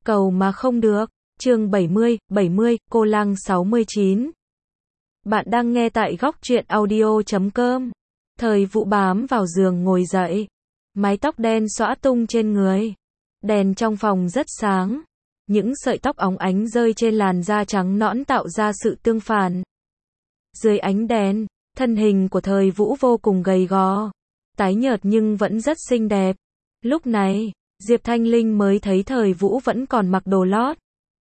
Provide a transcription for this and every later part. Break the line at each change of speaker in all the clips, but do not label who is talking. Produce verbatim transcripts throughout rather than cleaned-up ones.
Cầu mà không được. Chương bảy mươi, bảy mươi, Cô Lang sáu mươi chín. Bạn đang nghe tại góc truyện audio chấm com. Thời Vũ bám vào giường ngồi dậy. Mái tóc đen xõa tung trên người. Đèn trong phòng rất sáng. Những sợi tóc óng ánh rơi trên làn da trắng nõn tạo ra sự tương phản. Dưới ánh đèn, thân hình của Thời Vũ vô cùng gầy gò. Tái nhợt nhưng vẫn rất xinh đẹp. Lúc này, Diệp Thanh Linh mới thấy Thời Vũ vẫn còn mặc đồ lót.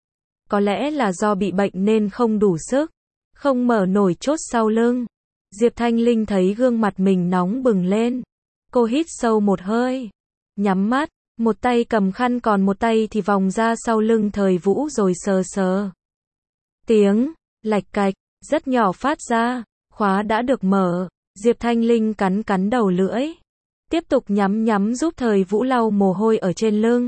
Có lẽ là do bị bệnh nên không đủ sức, không mở nổi chốt sau lưng. Diệp Thanh Linh thấy gương mặt mình nóng bừng lên. Cô hít sâu một hơi, nhắm mắt, một tay cầm khăn còn một tay thì vòng ra sau lưng Thời Vũ rồi sờ sờ. Tiếng lạch cạch rất nhỏ phát ra, khóa đã được mở. Diệp Thanh Linh cắn cắn đầu lưỡi, tiếp tục nhắm nhắm giúp Thời Vũ lau mồ hôi ở trên lưng.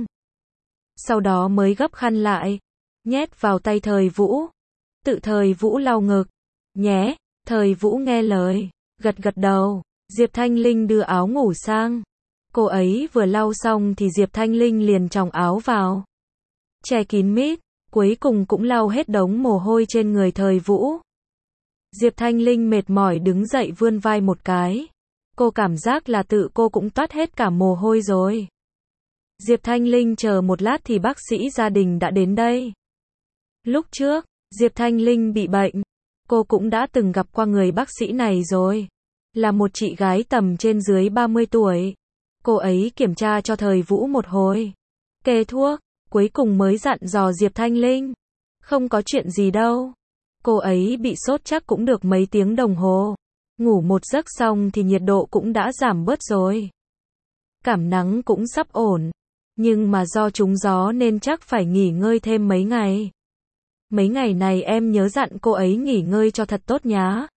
Sau đó mới gấp khăn lại, nhét vào tay Thời Vũ. Tự Thời Vũ lau ngực. Nhé, Thời Vũ nghe lời, gật gật đầu. Diệp Thanh Linh đưa áo ngủ sang. Cô ấy vừa lau xong thì Diệp Thanh Linh liền chòng áo vào, che kín mít, cuối cùng cũng lau hết đống mồ hôi trên người Thời Vũ. Diệp Thanh Linh mệt mỏi đứng dậy vươn vai một cái. Cô cảm giác là tự cô cũng toát hết cả mồ hôi rồi. Diệp Thanh Linh chờ một lát thì bác sĩ gia đình đã đến đây. Lúc trước, Diệp Thanh Linh bị bệnh, cô cũng đã từng gặp qua người bác sĩ này rồi. Là một chị gái tầm trên dưới ba mươi tuổi. Cô ấy kiểm tra cho Thời Vũ một hồi, kê thuốc, cuối cùng mới dặn dò Diệp Thanh Linh. Không có chuyện gì đâu. Cô ấy bị sốt chắc cũng được mấy tiếng đồng hồ. Ngủ một giấc xong thì nhiệt độ cũng đã giảm bớt rồi. Cảm nắng cũng sắp ổn. Nhưng mà do trúng gió nên chắc phải nghỉ ngơi thêm mấy ngày. Mấy ngày này em nhớ dặn cô ấy nghỉ ngơi cho thật tốt nhá.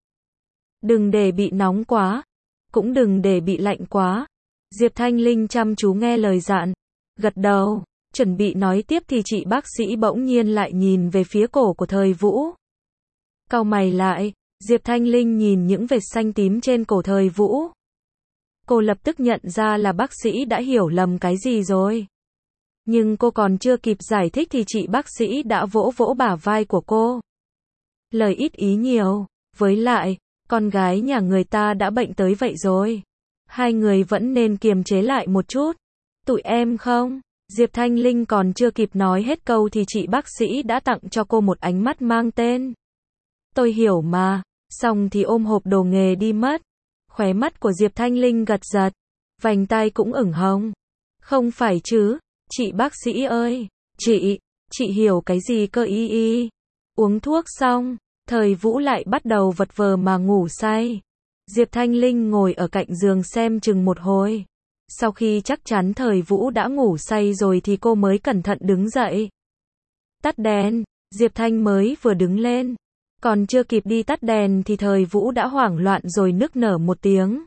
Đừng để bị nóng quá. Cũng đừng để bị lạnh quá. Diệp Thanh Linh chăm chú nghe lời dặn. Gật đầu. Chuẩn bị nói tiếp thì chị bác sĩ bỗng nhiên lại nhìn về phía cổ của Thời Vũ. Cau mày lại. Diệp Thanh Linh nhìn những vệt xanh tím trên cổ Thời Vũ. Cô lập tức nhận ra là bác sĩ đã hiểu lầm cái gì rồi. Nhưng cô còn chưa kịp giải thích thì chị bác sĩ đã vỗ vỗ bả vai của cô. Lời ít ý nhiều, với lại, con gái nhà người ta đã bệnh tới vậy rồi. Hai người vẫn nên kiềm chế lại một chút. Tụi em không? Diệp Thanh Linh còn chưa kịp nói hết câu thì chị bác sĩ đã tặng cho cô một ánh mắt mang tên. Tôi hiểu mà. Xong thì ôm hộp đồ nghề đi mất. Khóe mắt của Diệp Thanh Linh gật giật. Vành tai cũng ửng hồng. Không phải chứ, chị bác sĩ ơi. Chị, chị hiểu cái gì cơ y y. Uống thuốc xong, Thời Vũ lại bắt đầu vật vờ mà ngủ say. Diệp Thanh Linh ngồi ở cạnh giường xem chừng một hồi. Sau khi chắc chắn Thời Vũ đã ngủ say rồi thì cô mới cẩn thận đứng dậy. Tắt đèn, Diệp Thanh mới vừa đứng lên. Còn chưa kịp đi tắt đèn thì Thời Vũ đã hoảng loạn rồi nức nở một tiếng.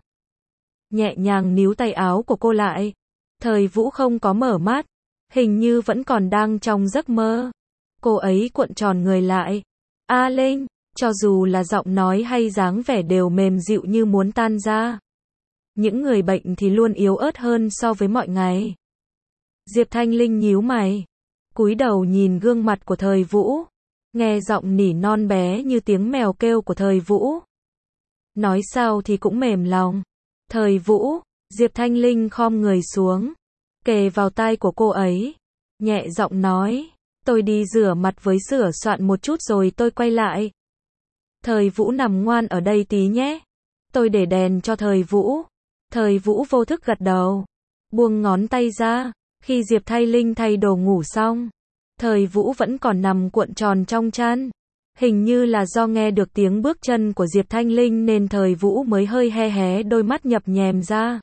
Nhẹ nhàng níu tay áo của cô lại. Thời Vũ không có mở mắt. Hình như vẫn còn đang trong giấc mơ. Cô ấy cuộn tròn người lại. A Linh, cho dù là giọng nói hay dáng vẻ đều mềm dịu như muốn tan ra. Những người bệnh thì luôn yếu ớt hơn so với mọi ngày. Diệp Thanh Linh nhíu mày, cúi đầu nhìn gương mặt của Thời Vũ. Nghe giọng nỉ non bé như tiếng mèo kêu của Thời Vũ. Nói sao thì cũng mềm lòng. Thời Vũ, Diệp Thanh Linh khom người xuống, kề vào tai của cô ấy, nhẹ giọng nói, tôi đi rửa mặt với sửa soạn một chút rồi tôi quay lại. Thời Vũ nằm ngoan ở đây tí nhé. Tôi để đèn cho Thời Vũ. Thời Vũ vô thức gật đầu, buông ngón tay ra. Khi Diệp Thanh Linh thay đồ ngủ xong, Thời Vũ vẫn còn nằm cuộn tròn trong chăn. Hình như là do nghe được tiếng bước chân của Diệp Thanh Linh nên Thời Vũ mới hơi hé hé đôi mắt nhập nhèm ra.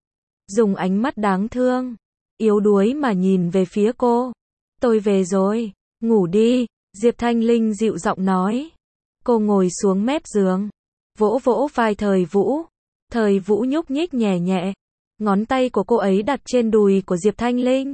Dùng ánh mắt đáng thương, yếu đuối mà nhìn về phía cô. Tôi về rồi, ngủ đi, Diệp Thanh Linh dịu giọng nói. Cô ngồi xuống mép giường, vỗ vỗ vai Thời Vũ. Thời Vũ nhúc nhích nhẹ nhẹ. Ngón tay của cô ấy đặt trên đùi của Diệp Thanh Linh.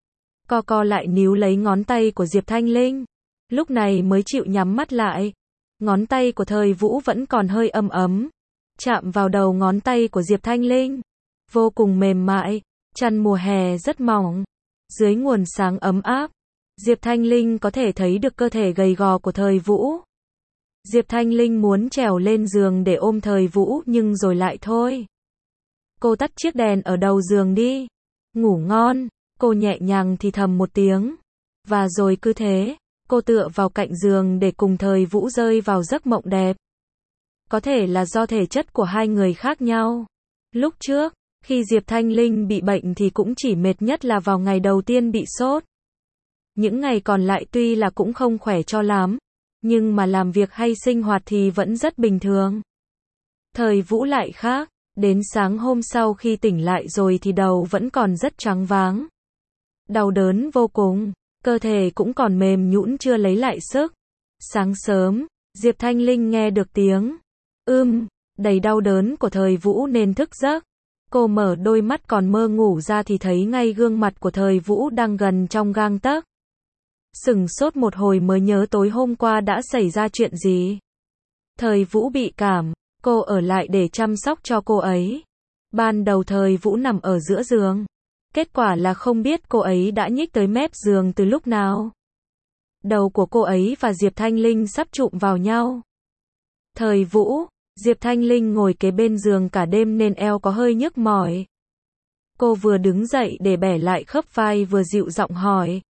Co co lại níu lấy ngón tay của Diệp Thanh Linh. Lúc này mới chịu nhắm mắt lại. Ngón tay của Thời Vũ vẫn còn hơi ấm ấm. Chạm vào đầu ngón tay của Diệp Thanh Linh. Vô cùng mềm mại. Chăn mùa hè rất mỏng. Dưới nguồn sáng ấm áp. Diệp Thanh Linh có thể thấy được cơ thể gầy gò của Thời Vũ. Diệp Thanh Linh muốn trèo lên giường để ôm Thời Vũ nhưng rồi lại thôi. Cô tắt chiếc đèn ở đầu giường đi. Ngủ ngon, cô nhẹ nhàng thì thầm một tiếng. Và rồi cứ thế, cô tựa vào cạnh giường để cùng Thời Vũ rơi vào giấc mộng đẹp. Có thể là do thể chất của hai người khác nhau. Lúc trước, khi Diệp Thanh Linh bị bệnh thì cũng chỉ mệt nhất là vào ngày đầu tiên bị sốt. Những ngày còn lại tuy là cũng không khỏe cho lắm, nhưng mà làm việc hay sinh hoạt thì vẫn rất bình thường. Thời Vũ lại khác, đến sáng hôm sau khi tỉnh lại rồi thì đầu vẫn còn rất choáng váng. Đau đớn vô cùng, cơ thể cũng còn mềm nhũn chưa lấy lại sức. Sáng sớm, Diệp Thanh Linh nghe được tiếng ưm, đầy đau đớn của Thời Vũ nên thức giấc. Cô mở đôi mắt còn mơ ngủ ra thì thấy ngay gương mặt của Thời Vũ đang gần trong gang tấc. Sửng sốt một hồi mới nhớ tối hôm qua đã xảy ra chuyện gì. Thời Vũ bị cảm, cô ở lại để chăm sóc cho cô ấy. Ban đầu Thời Vũ nằm ở giữa giường. Kết quả là không biết cô ấy đã nhích tới mép giường từ lúc nào. Đầu của cô ấy và Diệp Thanh Linh sắp chụm vào nhau. Thời Vũ, Diệp Thanh Linh ngồi kế bên giường cả đêm nên eo có hơi nhức mỏi. Cô vừa đứng dậy để bẻ lại khớp vai vừa dịu giọng hỏi.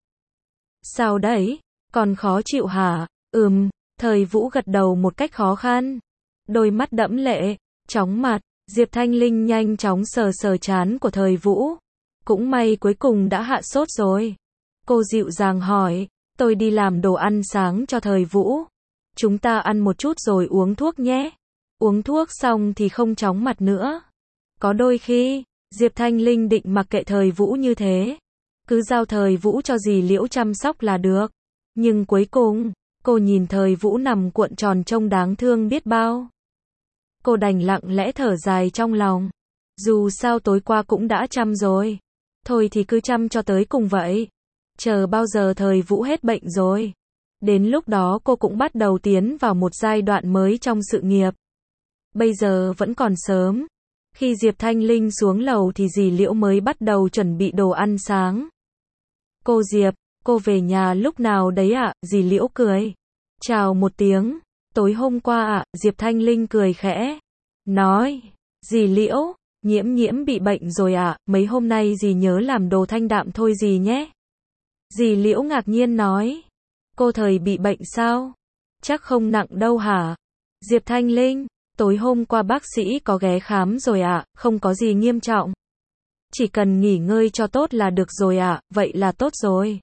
Sao đấy? Còn khó chịu hả? Ừm, Thời Vũ gật đầu một cách khó khăn. Đôi mắt đẫm lệ, chóng mặt, Diệp Thanh Linh nhanh chóng sờ sờ trán của Thời Vũ. Cũng may cuối cùng đã hạ sốt rồi. Cô dịu dàng hỏi, tôi đi làm đồ ăn sáng cho Thời Vũ. Chúng ta ăn một chút rồi uống thuốc nhé. Uống thuốc xong thì không chóng mặt nữa. Có đôi khi, Diệp Thanh Linh định mặc kệ Thời Vũ như thế. Cứ giao Thời Vũ cho dì Liễu chăm sóc là được. Nhưng cuối cùng, cô nhìn Thời Vũ nằm cuộn tròn trông đáng thương biết bao. Cô đành lặng lẽ thở dài trong lòng. Dù sao tối qua cũng đã chăm rồi. Thôi thì cứ chăm cho tới cùng vậy. Chờ bao giờ Thời Vũ hết bệnh rồi. Đến lúc đó cô cũng bắt đầu tiến vào một giai đoạn mới trong sự nghiệp. Bây giờ vẫn còn sớm. Khi Diệp Thanh Linh xuống lầu thì dì Liễu mới bắt đầu chuẩn bị đồ ăn sáng. Cô Diệp, cô về nhà lúc nào đấy ạ? Dì Liễu cười. Chào một tiếng. Tối hôm qua ạ, Diệp Thanh Linh cười khẽ. Nói, dì Liễu, Nhiễm Nhiễm bị bệnh rồi ạ, mấy hôm nay dì nhớ làm đồ thanh đạm thôi dì nhé. Dì Liễu ngạc nhiên nói. Cô Thời bị bệnh sao? Chắc không nặng đâu hả? Diệp Thanh Linh, tối hôm qua bác sĩ có ghé khám rồi ạ, không có gì nghiêm trọng. Chỉ cần nghỉ ngơi cho tốt là được rồi ạ, vậy là tốt rồi.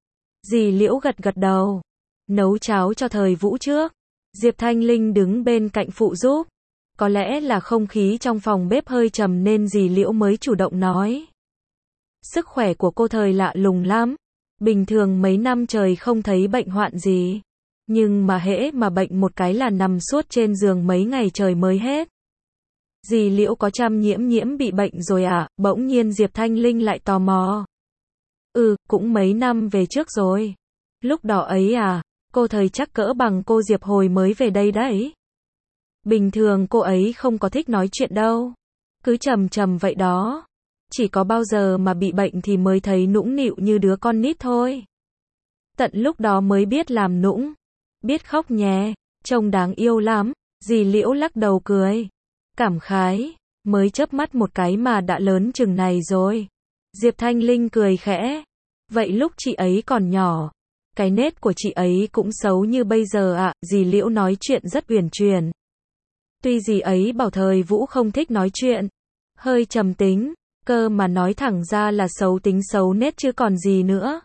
Dì Liễu gật gật đầu. Nấu cháo cho Thời Vũ trước. Diệp Thanh Linh đứng bên cạnh phụ giúp. Có lẽ là không khí trong phòng bếp hơi trầm nên dì Liễu mới chủ động nói. Sức khỏe của cô Thời lạ lùng lắm. Bình thường mấy năm trời không thấy bệnh hoạn gì. Nhưng mà hễ mà bệnh một cái là nằm suốt trên giường mấy ngày trời mới hết. Dì Liễu có chăm Nhiễm Nhiễm bị bệnh rồi à? Bỗng nhiên Diệp Thanh Linh lại tò mò. Ừ, cũng mấy năm về trước rồi. Lúc đó ấy à, cô Thời chắc cỡ bằng cô Diệp hồi mới về đây đấy. Bình thường cô ấy không có thích nói chuyện đâu. Cứ trầm trầm vậy đó. Chỉ có bao giờ mà bị bệnh thì mới thấy nũng nịu như đứa con nít thôi. Tận lúc đó mới biết làm nũng. Biết khóc nhé, trông đáng yêu lắm. Dì Liễu lắc đầu cười. Cảm khái, mới chớp mắt một cái mà đã lớn chừng này rồi. Diệp Thanh Linh cười khẽ. Vậy lúc chị ấy còn nhỏ, cái nết của chị ấy cũng xấu như bây giờ ạ. À? Dì Liễu nói chuyện rất uyển chuyển. Tuy dì ấy bảo Thời Vũ không thích nói chuyện, hơi trầm tính, cơ mà nói thẳng ra là xấu tính xấu nết chứ còn gì nữa.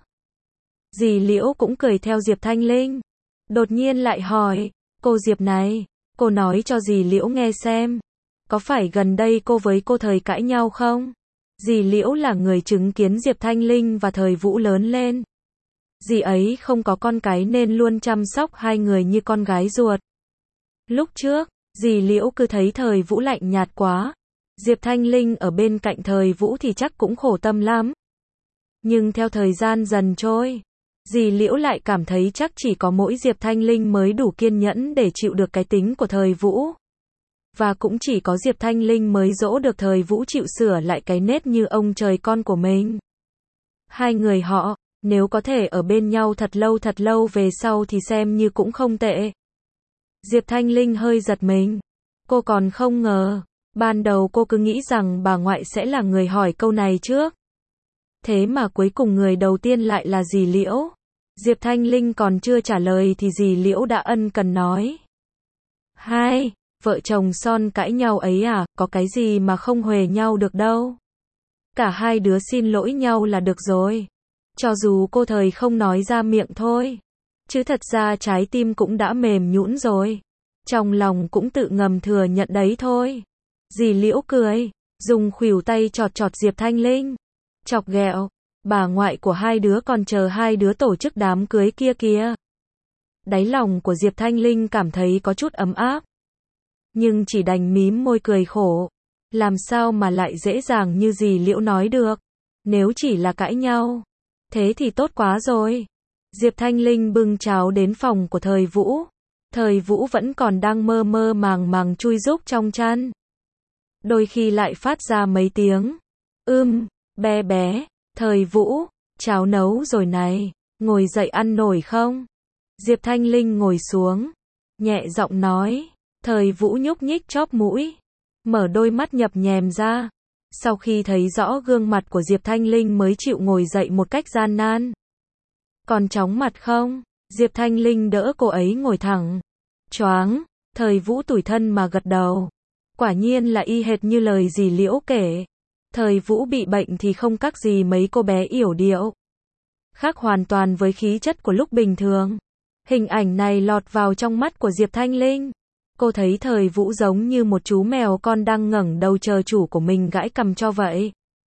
Dì Liễu cũng cười theo Diệp Thanh Linh. Đột nhiên lại hỏi, cô Diệp này, cô nói cho dì Liễu nghe xem. Có phải gần đây cô với cô Thời cãi nhau không? Dì Liễu là người chứng kiến Diệp Thanh Linh và Thời Vũ lớn lên. Dì ấy không có con cái nên luôn chăm sóc hai người như con gái ruột. Lúc trước, dì Liễu cứ thấy Thời Vũ lạnh nhạt quá. Diệp Thanh Linh ở bên cạnh Thời Vũ thì chắc cũng khổ tâm lắm. Nhưng theo thời gian dần trôi, dì Liễu lại cảm thấy chắc chỉ có mỗi Diệp Thanh Linh mới đủ kiên nhẫn để chịu được cái tính của Thời Vũ. Và cũng chỉ có Diệp Thanh Linh mới dỗ được Thời Vũ chịu sửa lại cái nết như ông trời con của mình. Hai người họ, Nếu có thể ở bên nhau thật lâu thật lâu về sau thì xem như cũng không tệ. Diệp Thanh Linh hơi giật mình. Cô còn không ngờ. Ban đầu cô cứ nghĩ rằng bà ngoại sẽ là người hỏi câu này trước. Thế mà cuối cùng người đầu tiên lại là dì Liễu. Diệp Thanh Linh còn chưa trả lời thì dì Liễu đã ân cần nói. Hai, vợ chồng son cãi nhau ấy à, có cái gì mà không huề nhau được đâu. Cả hai đứa xin lỗi nhau là được rồi. Cho dù cô thời không nói ra miệng thôi. Chứ thật ra trái tim cũng đã mềm nhũn rồi. Trong lòng cũng tự ngầm thừa nhận đấy thôi. Dì Liễu cười, dùng khuỷu tay chọt chọt Diệp Thanh Linh. Chọc ghẹo, bà ngoại của hai đứa còn chờ hai đứa tổ chức đám cưới kia kìa. Đáy lòng của Diệp Thanh Linh cảm thấy có chút ấm áp. Nhưng chỉ đành mím môi cười khổ. Làm sao mà lại dễ dàng như dì Liễu nói được. Nếu chỉ là cãi nhau. Thế thì tốt quá rồi. Diệp Thanh Linh bưng cháo đến phòng của Thời Vũ. Thời Vũ vẫn còn đang mơ mơ màng màng chui rúc trong chăn. Đôi khi lại phát ra mấy tiếng. Ưm, bé bé, Thời Vũ, cháo nấu rồi này, ngồi dậy ăn nổi không? Diệp Thanh Linh ngồi xuống, nhẹ giọng nói. Thời Vũ nhúc nhích chóp mũi, mở đôi mắt nhập nhèm ra. Sau khi thấy rõ gương mặt của Diệp Thanh Linh mới chịu ngồi dậy một cách gian nan. Còn chóng mặt không? Diệp Thanh Linh đỡ cô ấy ngồi thẳng. Choáng, Thời Vũ tủi thân mà gật đầu. Quả nhiên là y hệt như lời dì Liễu kể. Thời Vũ bị bệnh thì không khác gì mấy cô bé yểu điệu. Khác hoàn toàn với khí chất của lúc bình thường. Hình ảnh này lọt vào trong mắt của Diệp Thanh Linh. Cô thấy Thời Vũ giống như một chú mèo con đang ngẩng đầu chờ chủ của mình gãi cằm cho vậy.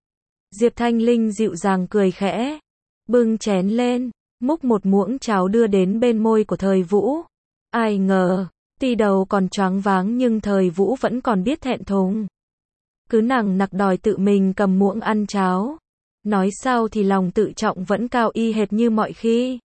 Diệp Thanh Linh dịu dàng cười khẽ. Bưng chén lên, múc một muỗng cháo đưa đến bên môi của Thời Vũ. Ai ngờ, tuy đầu còn choáng váng nhưng Thời Vũ vẫn còn biết thẹn thùng. Cứ nằng nặc đòi tự mình cầm muỗng ăn cháo. Nói sao thì lòng tự trọng vẫn cao y hệt như mọi khi.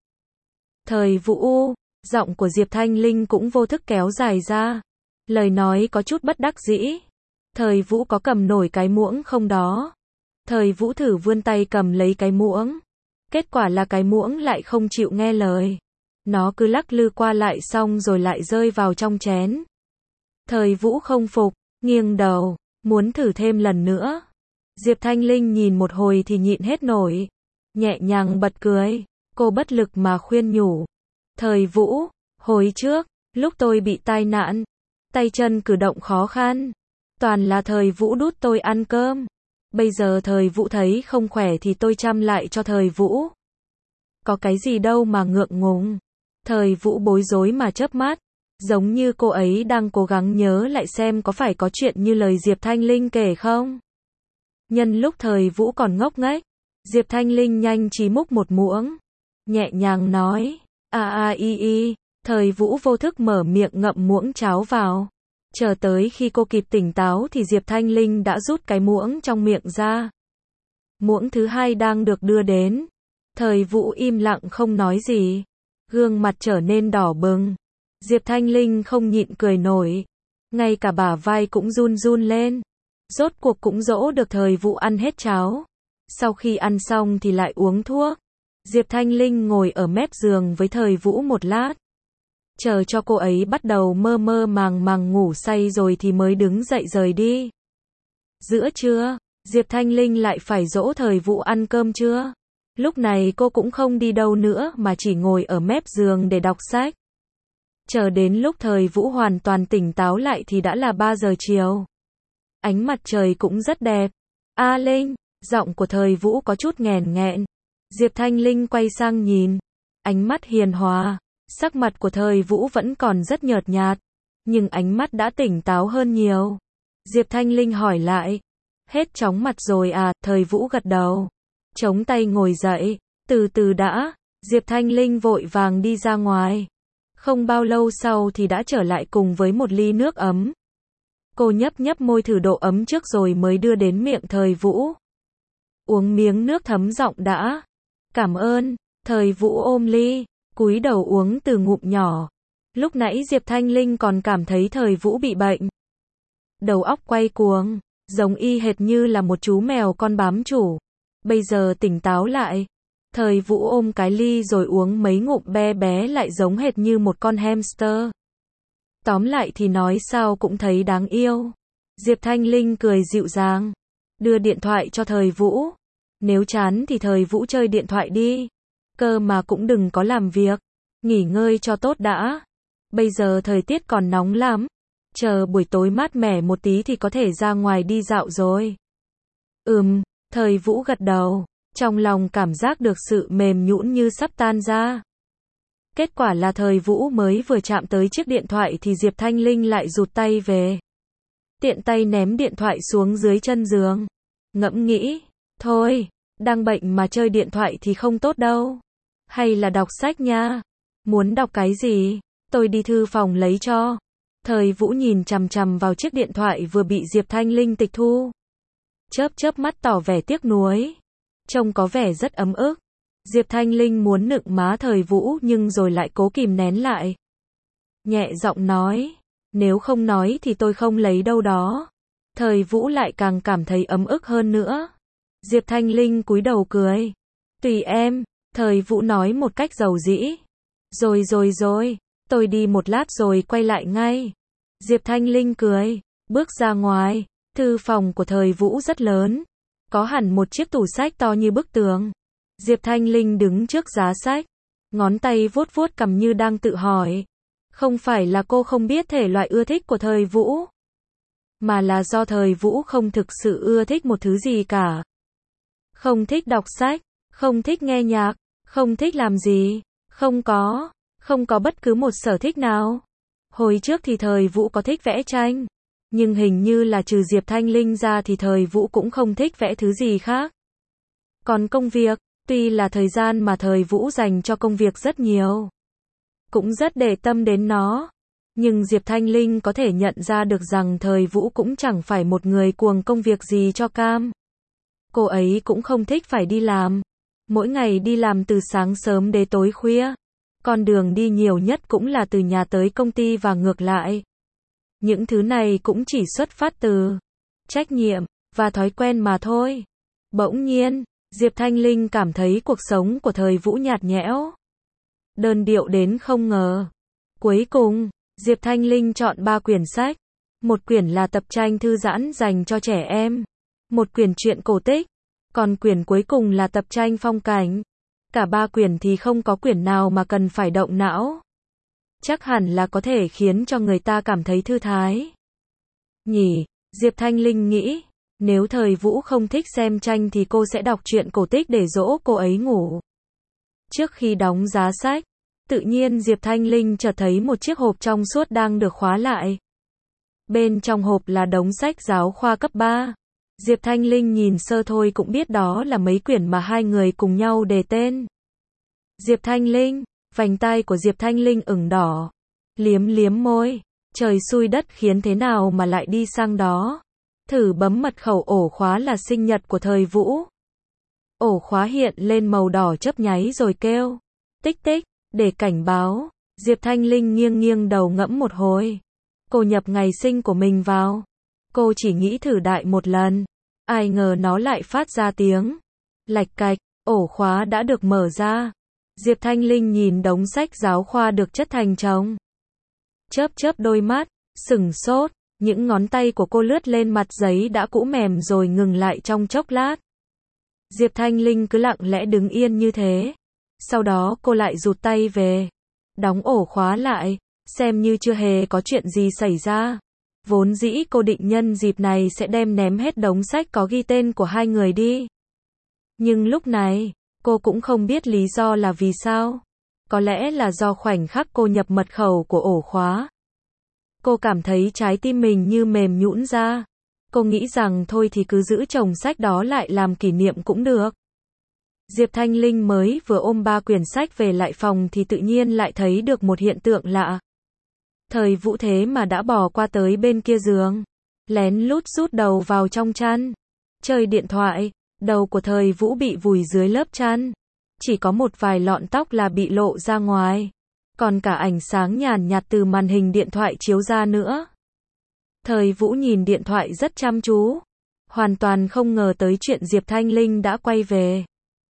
Thời Vũ, giọng của Diệp Thanh Linh cũng vô thức kéo dài ra. Lời nói có chút bất đắc dĩ. Thời Vũ có cầm nổi cái muỗng không đó? Thời Vũ thử vươn tay cầm lấy cái muỗng. Kết quả là cái muỗng lại không chịu nghe lời. Nó cứ lắc lư qua lại xong rồi lại rơi vào trong chén. Thời Vũ không phục, nghiêng đầu, muốn thử thêm lần nữa. Diệp Thanh Linh nhìn một hồi thì nhịn hết nổi. Nhẹ nhàng bật cười, cô bất lực mà khuyên nhủ. Thời Vũ, hồi trước, lúc tôi bị tai nạn, tay chân cử động khó khăn. Toàn là Thời Vũ đút tôi ăn cơm. Bây giờ Thời Vũ thấy không khỏe thì tôi chăm lại cho Thời Vũ. Có cái gì đâu mà ngượng ngùng. Thời Vũ bối rối mà chớp mắt. Giống như cô ấy đang cố gắng nhớ lại xem có phải có chuyện như lời Diệp Thanh Linh kể không. Nhân lúc Thời Vũ còn ngốc nghếch, Diệp Thanh Linh nhanh trí múc một muỗng. Nhẹ nhàng nói. A a y y. Thời Vũ vô thức mở miệng ngậm muỗng cháo vào. Chờ tới khi cô kịp tỉnh táo thì Diệp Thanh Linh đã rút cái muỗng trong miệng ra. Muỗng thứ hai đang được đưa đến. Thời Vũ im lặng không nói gì. Gương mặt trở nên đỏ bừng. Diệp Thanh Linh không nhịn cười nổi. Ngay cả bả vai cũng run run lên. Rốt cuộc cũng dỗ được Thời Vũ ăn hết cháo. Sau khi ăn xong thì lại uống thuốc. Diệp Thanh Linh ngồi ở mép giường với Thời Vũ một lát. Chờ cho cô ấy bắt đầu mơ mơ màng màng ngủ say rồi thì mới đứng dậy rời đi. Giữa trưa, Diệp Thanh Linh lại phải dỗ Thời Vũ ăn cơm trưa. Lúc này cô cũng không đi đâu nữa mà chỉ ngồi ở mép giường để đọc sách. Chờ đến lúc Thời Vũ hoàn toàn tỉnh táo lại thì đã là ba giờ chiều. Ánh mặt trời cũng rất đẹp. A Linh, giọng của Thời Vũ có chút nghẹn nghẹn. Diệp Thanh Linh quay sang nhìn. Ánh mắt hiền hòa. Sắc mặt của Thời Vũ vẫn còn rất nhợt nhạt. Nhưng ánh mắt đã tỉnh táo hơn nhiều. Diệp Thanh Linh hỏi lại. Hết chóng mặt rồi à? Thời Vũ gật đầu. Chống tay ngồi dậy. Từ từ đã. Diệp Thanh Linh vội vàng đi ra ngoài. Không bao lâu sau thì đã trở lại cùng với một ly nước ấm. Cô nhấp nhấp môi thử độ ấm trước rồi mới đưa đến miệng Thời Vũ. Uống miếng nước thấm giọng đã. Cảm ơn. Thời Vũ ôm ly, cúi đầu uống từ ngụm nhỏ. Lúc nãy Diệp Thanh Linh còn cảm thấy Thời Vũ bị bệnh. Đầu óc quay cuồng, giống y hệt như là một chú mèo con bám chủ. Bây giờ tỉnh táo lại. Thời Vũ ôm cái ly rồi uống mấy ngụm be bé lại giống hệt như một con hamster. Tóm lại thì nói sao cũng thấy đáng yêu. Diệp Thanh Linh cười dịu dàng, đưa điện thoại cho Thời Vũ. Nếu chán thì Thời Vũ chơi điện thoại đi. Cơ mà cũng đừng có làm việc. Nghỉ ngơi cho tốt đã. Bây giờ thời tiết còn nóng lắm. Chờ buổi tối mát mẻ một tí thì có thể ra ngoài đi dạo rồi. Ừm, Thời Vũ gật đầu. Trong lòng cảm giác được sự mềm nhũn như sắp tan ra. Kết quả là Thời Vũ mới vừa chạm tới chiếc điện thoại thì Diệp Thanh Linh lại rụt tay về. Tiện tay ném điện thoại xuống dưới chân giường. Ngẫm nghĩ, thôi, đang bệnh mà chơi điện thoại thì không tốt đâu. Hay là đọc sách nha. Muốn đọc cái gì? Tôi đi thư phòng lấy cho. Thời Vũ nhìn chằm chằm vào chiếc điện thoại vừa bị Diệp Thanh Linh tịch thu. Chớp chớp mắt tỏ vẻ tiếc nuối. Trông có vẻ rất ấm ức. Diệp Thanh Linh muốn nựng má Thời Vũ nhưng rồi lại cố kìm nén lại. Nhẹ giọng nói, nếu không nói thì tôi không lấy đâu đó. Thời Vũ lại càng cảm thấy ấm ức hơn nữa. Diệp Thanh Linh cúi đầu cười. Tùy em, Thời Vũ nói một cách dầu dĩ. Rồi rồi rồi, tôi đi một lát rồi quay lại ngay. Diệp Thanh Linh cười, bước ra ngoài. Thư phòng của Thời Vũ rất lớn. Có hẳn một chiếc tủ sách to như bức tường. Diệp Thanh Linh đứng trước giá sách. Ngón tay vuốt vuốt cằm như đang tự hỏi. Không phải là cô không biết thể loại ưa thích của Thời Vũ. Mà là do Thời Vũ không thực sự ưa thích một thứ gì cả. Không thích đọc sách. Không thích nghe nhạc. Không thích làm gì. Không có. Không có bất cứ một sở thích nào. Hồi trước thì Thời Vũ có thích vẽ tranh. Nhưng hình như là trừ Diệp Thanh Linh ra thì Thời Vũ cũng không thích vẽ thứ gì khác. Còn công việc, tuy là thời gian mà Thời Vũ dành cho công việc rất nhiều. Cũng rất để tâm đến nó. Nhưng Diệp Thanh Linh có thể nhận ra được rằng Thời Vũ cũng chẳng phải một người cuồng công việc gì cho cam. Cô ấy cũng không thích phải đi làm. Mỗi ngày đi làm từ sáng sớm đến tối khuya. Con đường đi nhiều nhất cũng là từ nhà tới công ty và ngược lại. Những thứ này cũng chỉ xuất phát từ trách nhiệm và thói quen mà thôi. Bỗng nhiên, Diệp Thanh Linh cảm thấy cuộc sống của Thời Vũ nhạt nhẽo. Đơn điệu đến không ngờ. Cuối cùng, Diệp Thanh Linh chọn ba quyển sách. Một quyển là tập tranh thư giãn dành cho trẻ em. Một quyển truyện cổ tích. Còn quyển cuối cùng là tập tranh phong cảnh. Cả ba quyển thì không có quyển nào mà cần phải động não. Chắc hẳn là có thể khiến cho người ta cảm thấy thư thái. Nhỉ, Diệp Thanh Linh nghĩ, nếu Thời Vũ không thích xem tranh thì cô sẽ đọc truyện cổ tích để dỗ cô ấy ngủ. Trước khi đóng giá sách, tự nhiên Diệp Thanh Linh chợt thấy một chiếc hộp trong suốt đang được khóa lại. Bên trong hộp là đống sách giáo khoa cấp ba. Diệp Thanh Linh nhìn sơ thôi cũng biết đó là mấy quyển mà hai người cùng nhau đề tên. Diệp Thanh Linh, vành tai của Diệp Thanh Linh ửng đỏ. Liếm liếm môi. Trời xui đất khiến thế nào mà lại đi sang đó. Thử bấm mật khẩu ổ khóa là sinh nhật của Thời Vũ. Ổ khóa hiện lên màu đỏ chớp nháy rồi kêu. Tích tích, để cảnh báo. Diệp Thanh Linh nghiêng nghiêng đầu ngẫm một hồi. Cô nhập ngày sinh của mình vào. Cô chỉ nghĩ thử đại một lần. Ai ngờ nó lại phát ra tiếng. Lạch cạch, ổ khóa đã được mở ra. Diệp Thanh Linh nhìn đống sách giáo khoa được chất thành chồng. Chớp chớp đôi mắt, sửng sốt, những ngón tay của cô lướt lên mặt giấy đã cũ mềm rồi ngừng lại trong chốc lát. Diệp Thanh Linh cứ lặng lẽ đứng yên như thế. Sau đó cô lại rụt tay về. Đóng ổ khóa lại, xem như chưa hề có chuyện gì xảy ra. Vốn dĩ cô định nhân dịp này sẽ đem ném hết đống sách có ghi tên của hai người đi. Nhưng lúc này, cô cũng không biết lý do là vì sao. Có lẽ là do khoảnh khắc cô nhập mật khẩu của ổ khóa. Cô cảm thấy trái tim mình như mềm nhũn ra. Cô nghĩ rằng thôi thì cứ giữ chồng sách đó lại làm kỷ niệm cũng được. Diệp Thanh Linh mới vừa ôm ba quyển sách về lại phòng thì tự nhiên lại thấy được một hiện tượng lạ. Thời Vũ thế mà đã bỏ qua tới bên kia giường. Lén lút rút đầu vào trong chăn. Chơi điện thoại, đầu của Thời Vũ bị vùi dưới lớp chăn. Chỉ có một vài lọn tóc là bị lộ ra ngoài. Còn cả ánh sáng nhàn nhạt từ màn hình điện thoại chiếu ra nữa. Thời Vũ nhìn điện thoại rất chăm chú. Hoàn toàn không ngờ tới chuyện Diệp Thanh Linh đã quay về.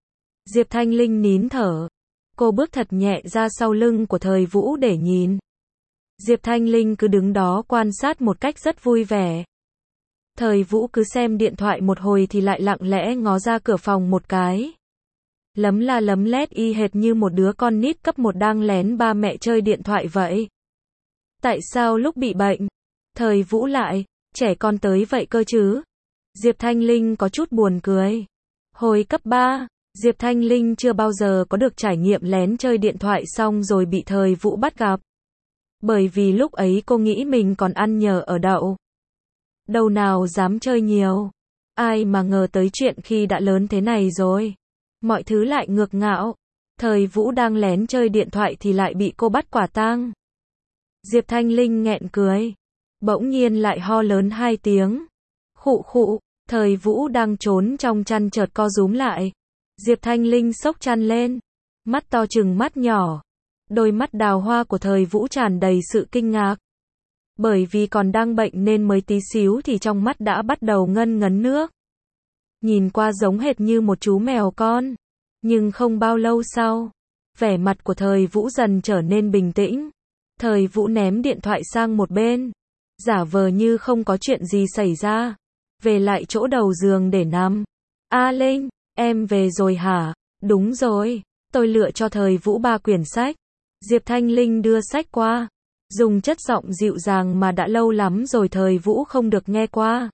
Diệp Thanh Linh nín thở. Cô bước thật nhẹ ra sau lưng của Thời Vũ để nhìn. Diệp Thanh Linh cứ đứng đó quan sát một cách rất vui vẻ. Thời Vũ cứ xem điện thoại một hồi thì lại lặng lẽ ngó ra cửa phòng một cái. Lấm la lấm lét y hệt như một đứa con nít cấp một đang lén ba mẹ chơi điện thoại vậy. Tại sao lúc bị bệnh, Thời Vũ lại, trẻ con tới vậy cơ chứ? Diệp Thanh Linh có chút buồn cười. Hồi cấp ba, Diệp Thanh Linh chưa bao giờ có được trải nghiệm lén chơi điện thoại xong rồi bị Thời Vũ bắt gặp. Bởi vì lúc ấy cô nghĩ mình còn ăn nhờ ở đậu. Đâu nào dám chơi nhiều. Ai mà ngờ tới chuyện khi đã lớn thế này rồi. Mọi thứ lại ngược ngạo. Thời Vũ đang lén chơi điện thoại thì lại bị cô bắt quả tang. Diệp Thanh Linh nghẹn cười. Bỗng nhiên lại ho lớn hai tiếng. Khụ khụ, Thời Vũ đang trốn trong chăn chợt co rúm lại. Diệp Thanh Linh xốc chăn lên. Mắt to trừng mắt nhỏ. Đôi mắt đào hoa của Thời Vũ tràn đầy sự kinh ngạc. Bởi vì còn đang bệnh nên mới tí xíu thì trong mắt đã bắt đầu ngân ngấn nước. Nhìn qua giống hệt như một chú mèo con. Nhưng không bao lâu sau, vẻ mặt của Thời Vũ dần trở nên bình tĩnh. Thời Vũ ném điện thoại sang một bên. Giả vờ như không có chuyện gì xảy ra. Về lại chỗ đầu giường để nằm. A Linh, em về rồi hả? Đúng rồi, tôi lựa cho Thời Vũ ba quyển sách. Diệp Thanh Linh đưa sách qua. Dùng chất giọng dịu dàng mà đã lâu lắm rồi Thời Vũ không được nghe qua.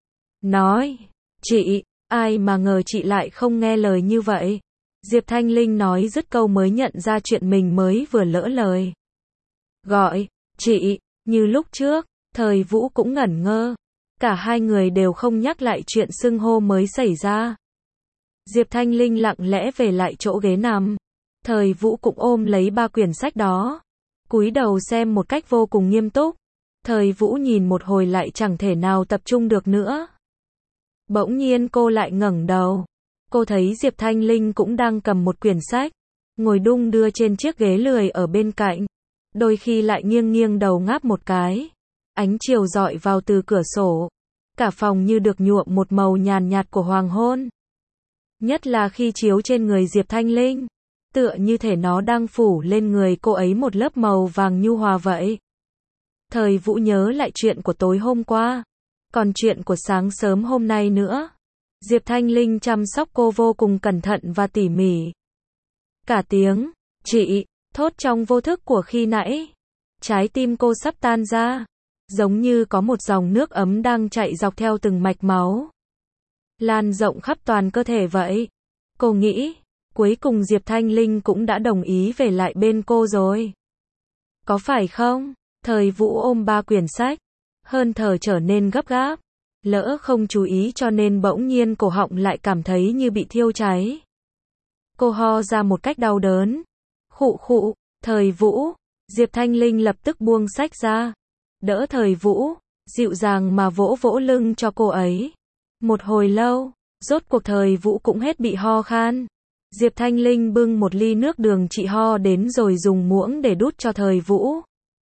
Nói, chị, ai mà ngờ chị lại không nghe lời như vậy. Diệp Thanh Linh nói dứt câu mới nhận ra chuyện mình mới vừa lỡ lời. Gọi, chị, như lúc trước, Thời Vũ cũng ngẩn ngơ. Cả hai người đều không nhắc lại chuyện xưng hô mới xảy ra. Diệp Thanh Linh lặng lẽ về lại chỗ ghế nằm. Thời Vũ cũng ôm lấy ba quyển sách đó. Cúi đầu xem một cách vô cùng nghiêm túc. Thời Vũ nhìn một hồi lại chẳng thể nào tập trung được nữa. Bỗng nhiên cô lại ngẩng đầu. Cô thấy Diệp Thanh Linh cũng đang cầm một quyển sách. Ngồi đung đưa trên chiếc ghế lười ở bên cạnh. Đôi khi lại nghiêng nghiêng đầu ngáp một cái. Ánh chiều rọi vào từ cửa sổ. Cả phòng như được nhuộm một màu nhàn nhạt của hoàng hôn. Nhất là khi chiếu trên người Diệp Thanh Linh. Tựa như thể nó đang phủ lên người cô ấy một lớp màu vàng nhu hòa vậy. Thời Vũ nhớ lại chuyện của tối hôm qua. Còn chuyện của sáng sớm hôm nay nữa. Diệp Thanh Linh chăm sóc cô vô cùng cẩn thận và tỉ mỉ. Cả tiếng, chị, thốt trong vô thức của khi nãy. Trái tim cô sắp tan ra. Giống như có một dòng nước ấm đang chạy dọc theo từng mạch máu. Lan rộng khắp toàn cơ thể vậy. Cô nghĩ, cuối cùng Diệp Thanh Linh cũng đã đồng ý về lại bên cô rồi. Có phải không? Thời Vũ ôm ba quyển sách. Hơi thở trở nên gấp gáp. Lỡ không chú ý cho nên bỗng nhiên cổ họng lại cảm thấy như bị thiêu cháy. Cô ho ra một cách đau đớn. Khụ khụ, Thời Vũ. Diệp Thanh Linh lập tức buông sách ra. Đỡ Thời Vũ, dịu dàng mà vỗ vỗ lưng cho cô ấy. Một hồi lâu, rốt cuộc Thời Vũ cũng hết bị ho khan. Diệp Thanh Linh bưng một ly nước đường trị ho đến rồi dùng muỗng để đút cho Thời Vũ.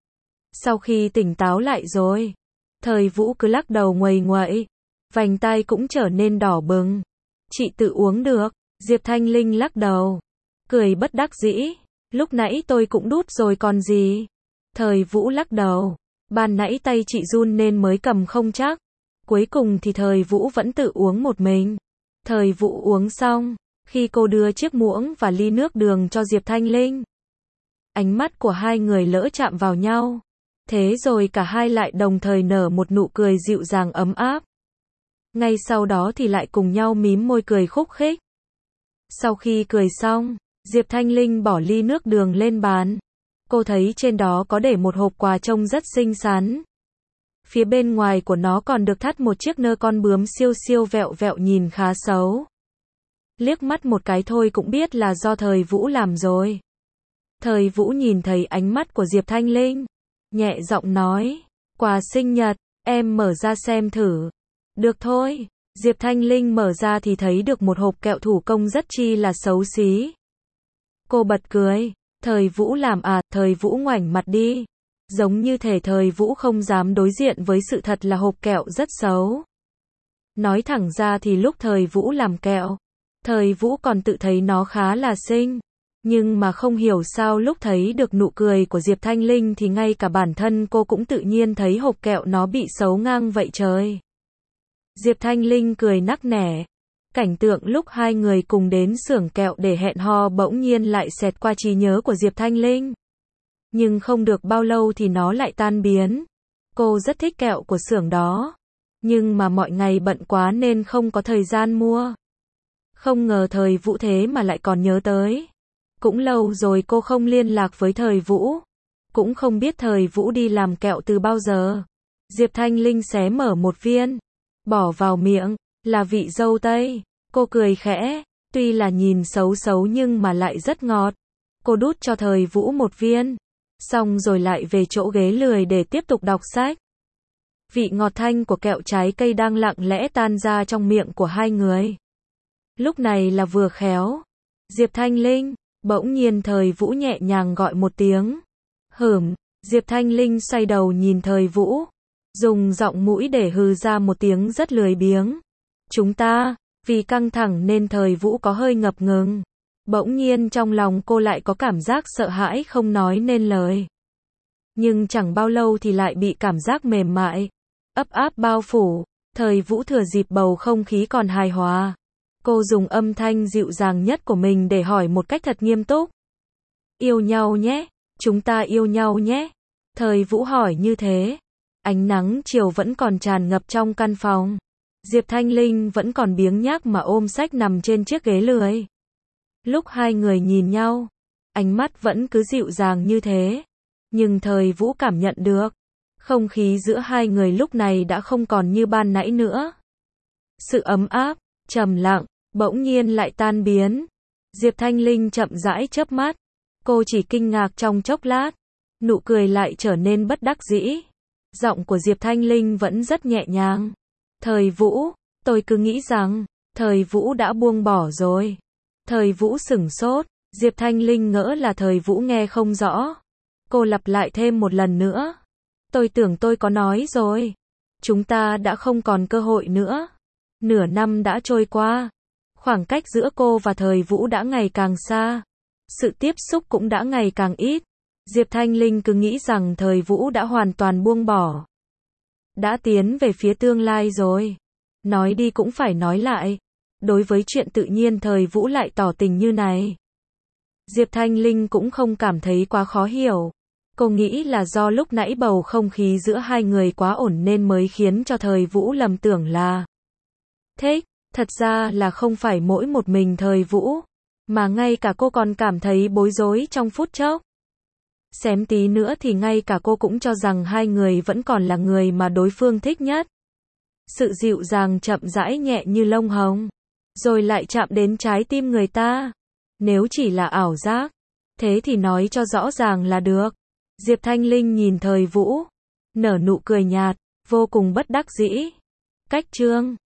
Sau khi tỉnh táo lại rồi, Thời Vũ cứ lắc đầu nguầy nguậy, vành tai cũng trở nên đỏ bừng. Chị tự uống được. Diệp Thanh Linh lắc đầu, cười bất đắc dĩ. Lúc nãy tôi cũng đút rồi còn gì. Thời Vũ lắc đầu, ban nãy tay chị run nên mới cầm không chắc. Cuối cùng thì Thời Vũ vẫn tự uống một mình. Thời Vũ uống xong, khi cô đưa chiếc muỗng và ly nước đường cho Diệp Thanh Linh, ánh mắt của hai người lỡ chạm vào nhau. Thế rồi cả hai lại đồng thời nở một nụ cười dịu dàng ấm áp. Ngay sau đó thì lại cùng nhau mím môi cười khúc khích. Sau khi cười xong, Diệp Thanh Linh bỏ ly nước đường lên bàn. Cô thấy trên đó có để một hộp quà trông rất xinh xắn. Phía bên ngoài của nó còn được thắt một chiếc nơ con bướm siêu siêu vẹo vẹo nhìn khá xấu. Liếc mắt một cái thôi cũng biết là do Thời Vũ làm rồi. Thời Vũ nhìn thấy ánh mắt của Diệp Thanh Linh, nhẹ giọng nói, quà sinh nhật, em mở ra xem thử. Được thôi. Diệp Thanh Linh mở ra thì thấy được một hộp kẹo thủ công rất chi là xấu xí. Cô bật cười. Thời Vũ làm à? Thời Vũ ngoảnh mặt đi. Giống như thể Thời Vũ không dám đối diện với sự thật là hộp kẹo rất xấu. Nói thẳng ra thì lúc Thời Vũ làm kẹo, Thời Vũ còn tự thấy nó khá là xinh. Nhưng mà không hiểu sao lúc thấy được nụ cười của Diệp Thanh Linh thì ngay cả bản thân cô cũng tự nhiên thấy hộp kẹo nó bị xấu ngang vậy trời. Diệp Thanh Linh cười nắc nẻ. Cảnh tượng lúc hai người cùng đến xưởng kẹo để hẹn hò bỗng nhiên lại xẹt qua trí nhớ của Diệp Thanh Linh. Nhưng không được bao lâu thì nó lại tan biến. Cô rất thích kẹo của xưởng đó. Nhưng mà mọi ngày bận quá nên không có thời gian mua. Không ngờ Thời Vũ thế mà lại còn nhớ tới. Cũng lâu rồi cô không liên lạc với Thời Vũ. Cũng không biết Thời Vũ đi làm kẹo từ bao giờ. Diệp Thanh Linh xé mở một viên. Bỏ vào miệng. Là vị dâu tây. Cô cười khẽ. Tuy là nhìn xấu xấu nhưng mà lại rất ngọt. Cô đút cho Thời Vũ một viên. Xong rồi lại về chỗ ghế lười để tiếp tục đọc sách. Vị ngọt thanh của kẹo trái cây đang lặng lẽ tan ra trong miệng của hai người. Lúc này là vừa khéo. Diệp Thanh Linh. Bỗng nhiên Thời Vũ nhẹ nhàng gọi một tiếng. Hửm. Diệp Thanh Linh xoay đầu nhìn Thời Vũ. Dùng giọng mũi để hừ ra một tiếng rất lười biếng. Chúng ta. Vì căng thẳng nên Thời Vũ có hơi ngập ngừng. Bỗng nhiên trong lòng cô lại có cảm giác sợ hãi không nói nên lời. Nhưng chẳng bao lâu thì lại bị cảm giác mềm mại, ấp áp bao phủ. Thời Vũ thừa dịp bầu không khí còn hài hòa. Cô dùng âm thanh dịu dàng nhất của mình để hỏi một cách thật nghiêm túc. Yêu nhau nhé, chúng ta yêu nhau nhé. Thời Vũ hỏi như thế. Ánh nắng chiều vẫn còn tràn ngập trong căn phòng. Diệp Thanh Linh vẫn còn biếng nhác mà ôm sách nằm trên chiếc ghế lười. Lúc hai người nhìn nhau, ánh mắt vẫn cứ dịu dàng như thế. Nhưng Thời Vũ cảm nhận được, không khí giữa hai người lúc này đã không còn như ban nãy nữa. Sự ấm áp, trầm lặng, bỗng nhiên lại tan biến. Diệp Thanh Linh chậm rãi chớp mắt. Cô chỉ kinh ngạc trong chốc lát. Nụ cười lại trở nên bất đắc dĩ. Giọng của Diệp Thanh Linh vẫn rất nhẹ nhàng. Thời Vũ, tôi cứ nghĩ rằng, Thời Vũ đã buông bỏ rồi. Thời Vũ sửng sốt. Diệp Thanh Linh ngỡ là Thời Vũ nghe không rõ. Cô lặp lại thêm một lần nữa. Tôi tưởng tôi có nói rồi. Chúng ta đã không còn cơ hội nữa. Nửa năm đã trôi qua. Khoảng cách giữa cô và Thời Vũ đã ngày càng xa. Sự tiếp xúc cũng đã ngày càng ít. Diệp Thanh Linh cứ nghĩ rằng Thời Vũ đã hoàn toàn buông bỏ. Đã tiến về phía tương lai rồi. Nói đi cũng phải nói lại. Đối với chuyện tự nhiên Thời Vũ lại tỏ tình như này. Diệp Thanh Linh cũng không cảm thấy quá khó hiểu. Cô nghĩ là do lúc nãy bầu không khí giữa hai người quá ổn nên mới khiến cho Thời Vũ lầm tưởng là thích. Thật ra là không phải mỗi một mình Thời Vũ, mà ngay cả cô còn cảm thấy bối rối trong phút chốc. Xém tí nữa thì ngay cả cô cũng cho rằng hai người vẫn còn là người mà đối phương thích nhất. Sự dịu dàng chậm rãi nhẹ như lông hồng, rồi lại chạm đến trái tim người ta. Nếu chỉ là ảo giác, thế thì nói cho rõ ràng là được. Diệp Thanh Linh nhìn Thời Vũ, nở nụ cười nhạt, vô cùng bất đắc dĩ. Cách chương